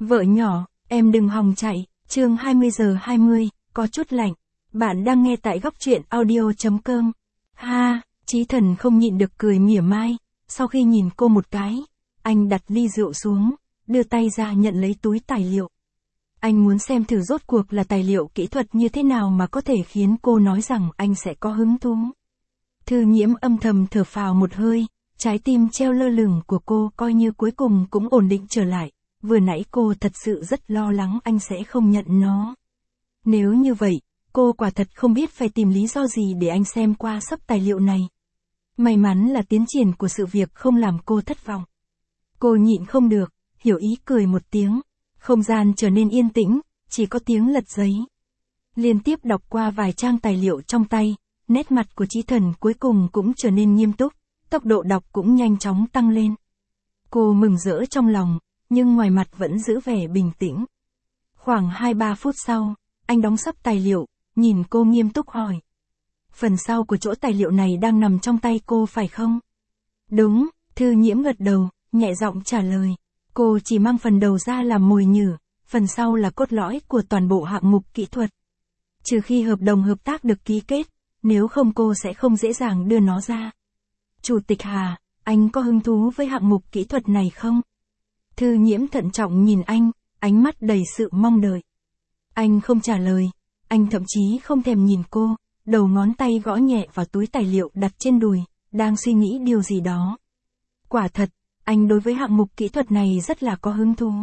Vợ nhỏ, em đừng hòng chạy, chương 20:20, có chút lạnh. Bạn đang nghe tại góc truyện audio.com. Ha, Chí Thần không nhịn được cười mỉa mai, sau khi nhìn cô một cái, anh đặt ly rượu xuống, đưa tay ra nhận lấy túi tài liệu. Anh muốn xem thử rốt cuộc là tài liệu kỹ thuật như thế nào mà có thể khiến cô nói rằng anh sẽ có hứng thú. Thư Nhiễm âm thầm thở phào một hơi, trái tim treo lơ lửng của cô coi như cuối cùng cũng ổn định trở lại. Vừa nãy cô thật sự rất lo lắng anh sẽ không nhận nó. Nếu như vậy, cô quả thật không biết phải tìm lý do gì để anh xem qua sấp tài liệu này. May mắn là tiến triển của sự việc không làm cô thất vọng. Cô nhịn không được, hiểu ý cười một tiếng. Không gian trở nên yên tĩnh, chỉ có tiếng lật giấy. Liên tiếp đọc qua vài trang tài liệu trong tay, nét mặt của Chí Thần cuối cùng cũng trở nên nghiêm túc, tốc độ đọc cũng nhanh chóng tăng lên. Cô mừng rỡ trong lòng, nhưng ngoài mặt vẫn giữ vẻ bình tĩnh. Khoảng 2-3 phút sau, anh đóng sấp tài liệu, nhìn cô nghiêm túc hỏi. Phần sau của chỗ tài liệu này đang nằm trong tay cô phải không? Đúng, Thư Nhiễm gật đầu, nhẹ giọng trả lời. Cô chỉ mang phần đầu ra làm mồi nhử, phần sau là cốt lõi của toàn bộ hạng mục kỹ thuật. Trừ khi hợp đồng hợp tác được ký kết, nếu không cô sẽ không dễ dàng đưa nó ra. Chủ tịch Hà, anh có hứng thú với hạng mục kỹ thuật này không? Thư Nhiễm thận trọng nhìn anh, ánh mắt đầy sự mong đợi. Anh không trả lời, anh thậm chí không thèm nhìn cô, đầu ngón tay gõ nhẹ vào túi tài liệu đặt trên đùi, đang suy nghĩ điều gì đó. Quả thật, anh đối với hạng mục kỹ thuật này rất là có hứng thú.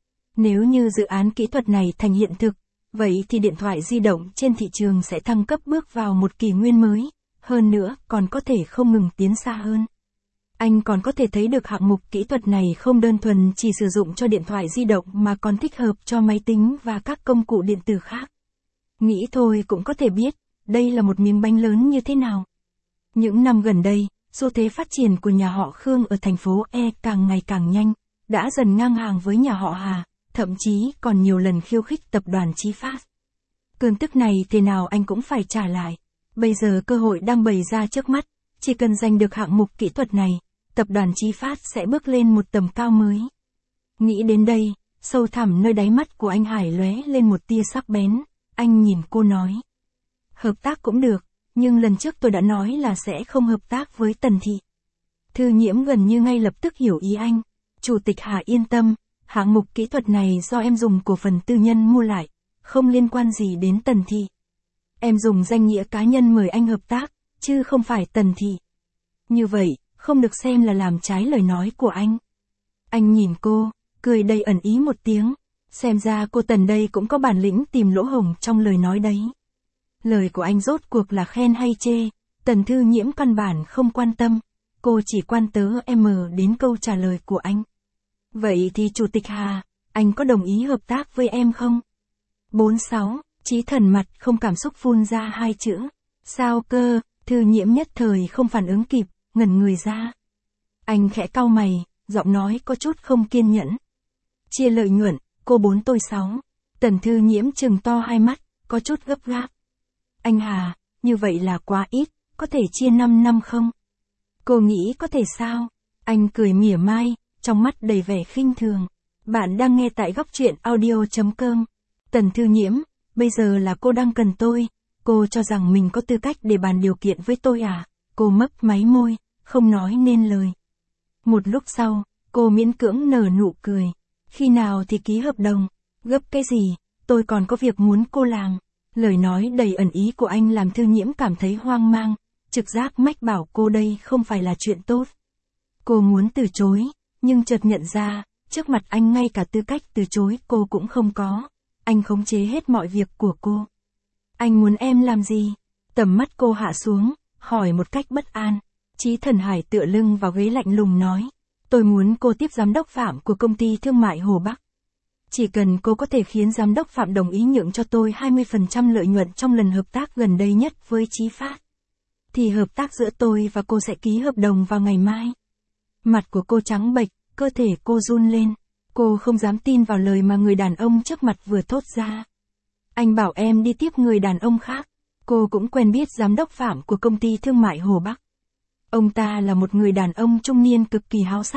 Nếu như dự án kỹ thuật này thành hiện thực, vậy thì điện thoại di động trên thị trường sẽ thăng cấp bước vào một kỷ nguyên mới, hơn nữa còn có thể không ngừng tiến xa hơn. Anh còn có thể thấy được hạng mục kỹ thuật này không đơn thuần chỉ sử dụng cho điện thoại di động mà còn thích hợp cho máy tính và các công cụ điện tử khác. Nghĩ thôi cũng có thể biết, đây là một miếng bánh lớn như thế nào. Những năm gần đây, xu thế phát triển của nhà họ Khương ở thành phố E càng ngày càng nhanh, đã dần ngang hàng với nhà họ Hà, thậm chí còn nhiều lần khiêu khích tập đoàn Chí Phát. Cơn tức này thế nào anh cũng phải trả lại. Bây giờ cơ hội đang bày ra trước mắt, chỉ cần giành được hạng mục kỹ thuật này, tập đoàn Chí Phát sẽ bước lên một tầm cao mới. Nghĩ đến đây, sâu thẳm nơi đáy mắt của anh Hải lóe lên một tia sắc bén, anh nhìn cô nói. Hợp tác cũng được, nhưng lần trước tôi đã nói là sẽ không hợp tác với Tần Thị. Thư Nhiễm gần như ngay lập tức hiểu ý anh. Chủ tịch Hà yên tâm, hạng mục kỹ thuật này do em dùng cổ phần tư nhân mua lại, không liên quan gì đến Tần Thị. Em dùng danh nghĩa cá nhân mời anh hợp tác, chứ không phải Tần Thị. Như vậy, không được xem là làm trái lời nói của anh. Anh nhìn cô, cười đầy ẩn ý một tiếng. Xem ra cô Tần đây cũng có bản lĩnh tìm lỗ hổng trong lời nói đấy. Lời của anh rốt cuộc là khen hay chê, Tần Thư Nhiễm căn bản không quan tâm. Cô chỉ quan đến câu trả lời của anh. Vậy thì Chủ tịch Hà, anh có đồng ý hợp tác với em không? 46, Chí Thần mặt không cảm xúc phun ra hai chữ. Sao cơ? Thư Nhiễm nhất thời không phản ứng kịp, ngẩn người ra. Anh khẽ cau mày, giọng nói có chút không kiên nhẫn. Chia lợi nhuận, cô 4 tôi 6. Tần Thư Nhiễm trừng to hai mắt, có chút gấp gáp. Anh Hà, như vậy là quá ít, có thể chia 5 năm không? Cô nghĩ có thể sao? Anh cười mỉa mai, trong mắt đầy vẻ khinh thường. Bạn đang nghe tại góc truyện audio.com. Tần Thư Nhiễm, bây giờ là cô đang cần tôi. Cô cho rằng mình có tư cách để bàn điều kiện với tôi à? Cô mấp máy môi, không nói nên lời. Một lúc sau, cô miễn cưỡng nở nụ cười. Khi nào thì ký hợp đồng? Gấp cái gì? Tôi còn có việc muốn cô làm. Lời nói đầy ẩn ý của anh làm Thư Nhiễm cảm thấy hoang mang. Trực giác mách bảo cô đây không phải là chuyện tốt. Cô muốn từ chối, nhưng chợt nhận ra, trước mặt anh ngay cả tư cách từ chối cô cũng không có. Anh khống chế hết mọi việc của cô. Anh muốn em làm gì? Tầm mắt cô hạ xuống, hỏi một cách bất an. Chí Thần Hải tựa lưng vào ghế lạnh lùng nói. Tôi muốn cô tiếp giám đốc Phạm của công ty thương mại Hồ Bắc. Chỉ cần cô có thể khiến giám đốc Phạm đồng ý nhượng cho tôi 20% lợi nhuận trong lần hợp tác gần đây nhất với Chí Phát, thì hợp tác giữa tôi và cô sẽ ký hợp đồng vào ngày mai. Mặt của cô trắng bệch, cơ thể cô run lên. Cô không dám tin vào lời mà người đàn ông trước mặt vừa thốt ra. Anh bảo em đi tiếp người đàn ông khác. Cô cũng quen biết giám đốc Phạm của công ty thương mại Hồ Bắc. Ông ta là một người đàn ông trung niên cực kỳ háo sắc,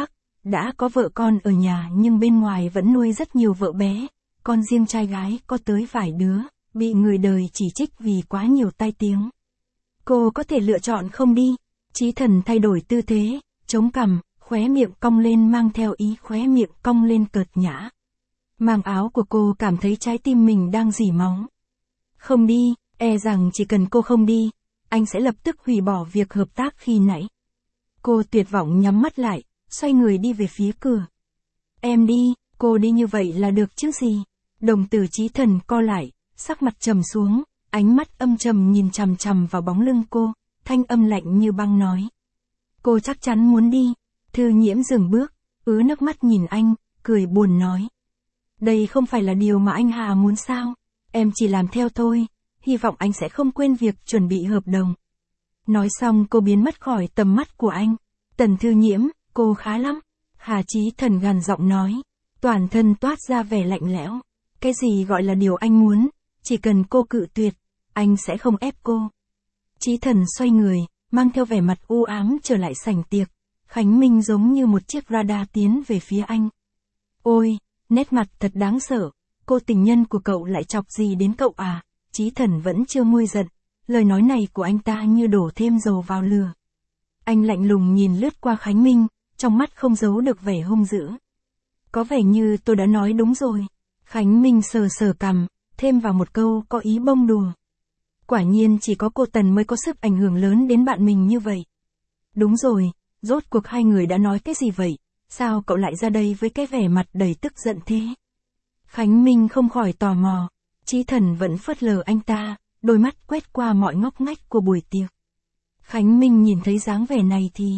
đã có vợ con ở nhà nhưng bên ngoài vẫn nuôi rất nhiều vợ bé, con riêng trai gái có tới vài đứa, bị người đời chỉ trích vì quá nhiều tai tiếng. Cô có thể lựa chọn không đi. Chí Thần thay đổi tư thế, chống cằm, khóe miệng cong lên mang theo ý khóe miệng cong lên cợt nhã. Mang áo của cô cảm thấy trái tim mình đang rỉ máu. Không đi, e rằng chỉ cần cô không đi, anh sẽ lập tức hủy bỏ việc hợp tác khi nãy. Cô tuyệt vọng nhắm mắt lại, xoay người đi về phía cửa. Em đi, cô đi như vậy là được chứ gì? Đồng tử Chí Thần co lại, sắc mặt trầm xuống, ánh mắt âm trầm nhìn chằm chằm vào bóng lưng cô, thanh âm lạnh như băng nói. Cô chắc chắn muốn đi. Thư Nhiễm dừng bước, nước mắt nhìn anh, cười buồn nói. Đây không phải là điều mà anh Hà muốn sao? Em chỉ làm theo thôi, hy vọng anh sẽ không quên việc chuẩn bị hợp đồng. Nói xong cô biến mất khỏi tầm mắt của anh. Tần Thư Nhiễm, cô khá lắm. Hà Chí Thần gằn giọng nói, toàn thân toát ra vẻ lạnh lẽo. Cái gì gọi là điều anh muốn, chỉ cần cô cự tuyệt, anh sẽ không ép cô. Chí Thần xoay người, mang theo vẻ mặt u ám trở lại sảnh tiệc. Khánh Minh giống như một chiếc radar tiến về phía anh. Ôi, nét mặt thật đáng sợ, cô tình nhân của cậu lại chọc gì đến cậu à? Chí Thần vẫn chưa nguôi giận, lời nói này của anh ta như đổ thêm dầu vào lửa. Anh lạnh lùng nhìn lướt qua Khánh Minh, trong mắt không giấu được vẻ hung dữ. Có vẻ như tôi đã nói đúng rồi. Khánh Minh sờ sờ cằm, thêm vào một câu có ý bông đùa. Quả nhiên chỉ có cô Tần mới có sức ảnh hưởng lớn đến bạn mình như vậy. Đúng rồi, rốt cuộc hai người đã nói cái gì vậy? Sao cậu lại ra đây với cái vẻ mặt đầy tức giận thế? Khánh Minh không khỏi tò mò. Chí Thần vẫn phớt lờ anh ta, đôi mắt quét qua mọi ngóc ngách của buổi tiệc. Khánh Minh nhìn thấy dáng vẻ này thì,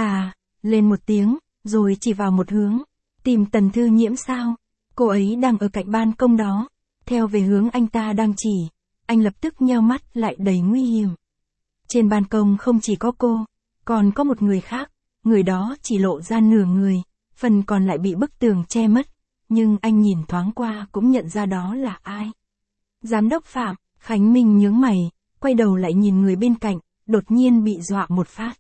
lên một tiếng, rồi chỉ vào một hướng. Tìm Tần Thư Nhiễm sao? Cô ấy đang ở cạnh ban công đó. Theo về hướng anh ta đang chỉ, anh lập tức nheo mắt lại đầy nguy hiểm. Trên ban công không chỉ có cô, còn có một người khác, người đó chỉ lộ ra nửa người, phần còn lại bị bức tường che mất, nhưng anh nhìn thoáng qua cũng nhận ra đó là ai. Giám đốc Phạm. Khánh Minh nhướng mày, quay đầu lại nhìn người bên cạnh, đột nhiên bị dọa một phát.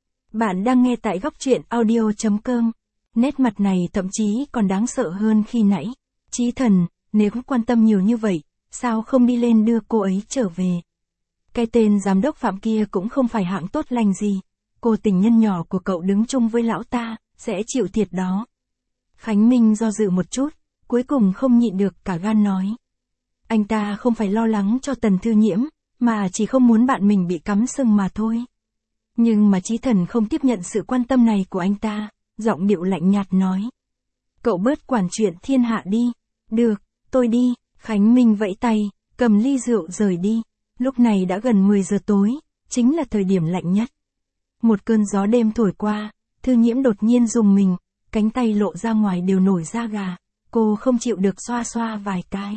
Bạn đang nghe tại góc truyện audio.com. Nét mặt này thậm chí còn đáng sợ hơn khi nãy. Chí Thần, nếu quan tâm nhiều như vậy, sao không đi lên đưa cô ấy trở về? Cái tên giám đốc Phạm kia cũng không phải hạng tốt lành gì. Cô tình nhân nhỏ của cậu đứng chung với lão ta, sẽ chịu thiệt đó. Khánh Minh do dự một chút, cuối cùng không nhịn được cả gan nói. Anh ta không phải lo lắng cho Tần Thư Nhiễm, mà chỉ không muốn bạn mình bị cắm sừng mà thôi. Nhưng mà Chí Thần không tiếp nhận sự quan tâm này của anh ta, giọng điệu lạnh nhạt nói. Cậu bớt quản chuyện thiên hạ đi. Được, tôi đi. Khánh Minh vẫy tay, cầm ly rượu rời đi. Lúc này đã gần 10 giờ tối, chính là thời điểm lạnh nhất. Một cơn gió đêm thổi qua, Thư Nhiễm đột nhiên rùng mình, cánh tay lộ ra ngoài đều nổi da gà. Cô không chịu được xoa xoa vài cái.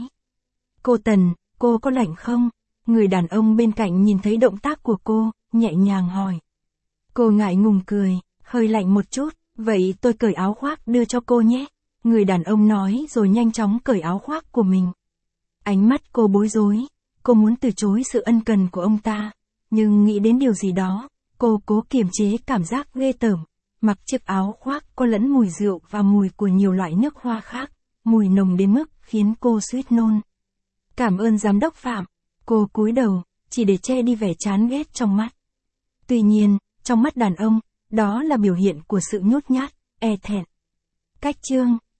Cô Tần, cô có lạnh không? Người đàn ông bên cạnh nhìn thấy động tác của cô, nhẹ nhàng hỏi. Cô ngại ngùng cười, hơi lạnh một chút, vậy tôi cởi áo khoác đưa cho cô nhé. Người đàn ông nói rồi nhanh chóng cởi áo khoác của mình. Ánh mắt cô bối rối, cô muốn từ chối sự ân cần của ông ta, nhưng nghĩ đến điều gì đó, cô cố kiềm chế cảm giác ghê tởm. Mặc chiếc áo khoác có lẫn mùi rượu và mùi của nhiều loại nước hoa khác, mùi nồng đến mức khiến cô suýt nôn. Cảm ơn giám đốc Phạm. Cô cúi đầu, chỉ để che đi vẻ chán ghét trong mắt. Tuy nhiên, trong mắt đàn ông, đó là biểu hiện của sự nhút nhát, e thẹn. Cách chương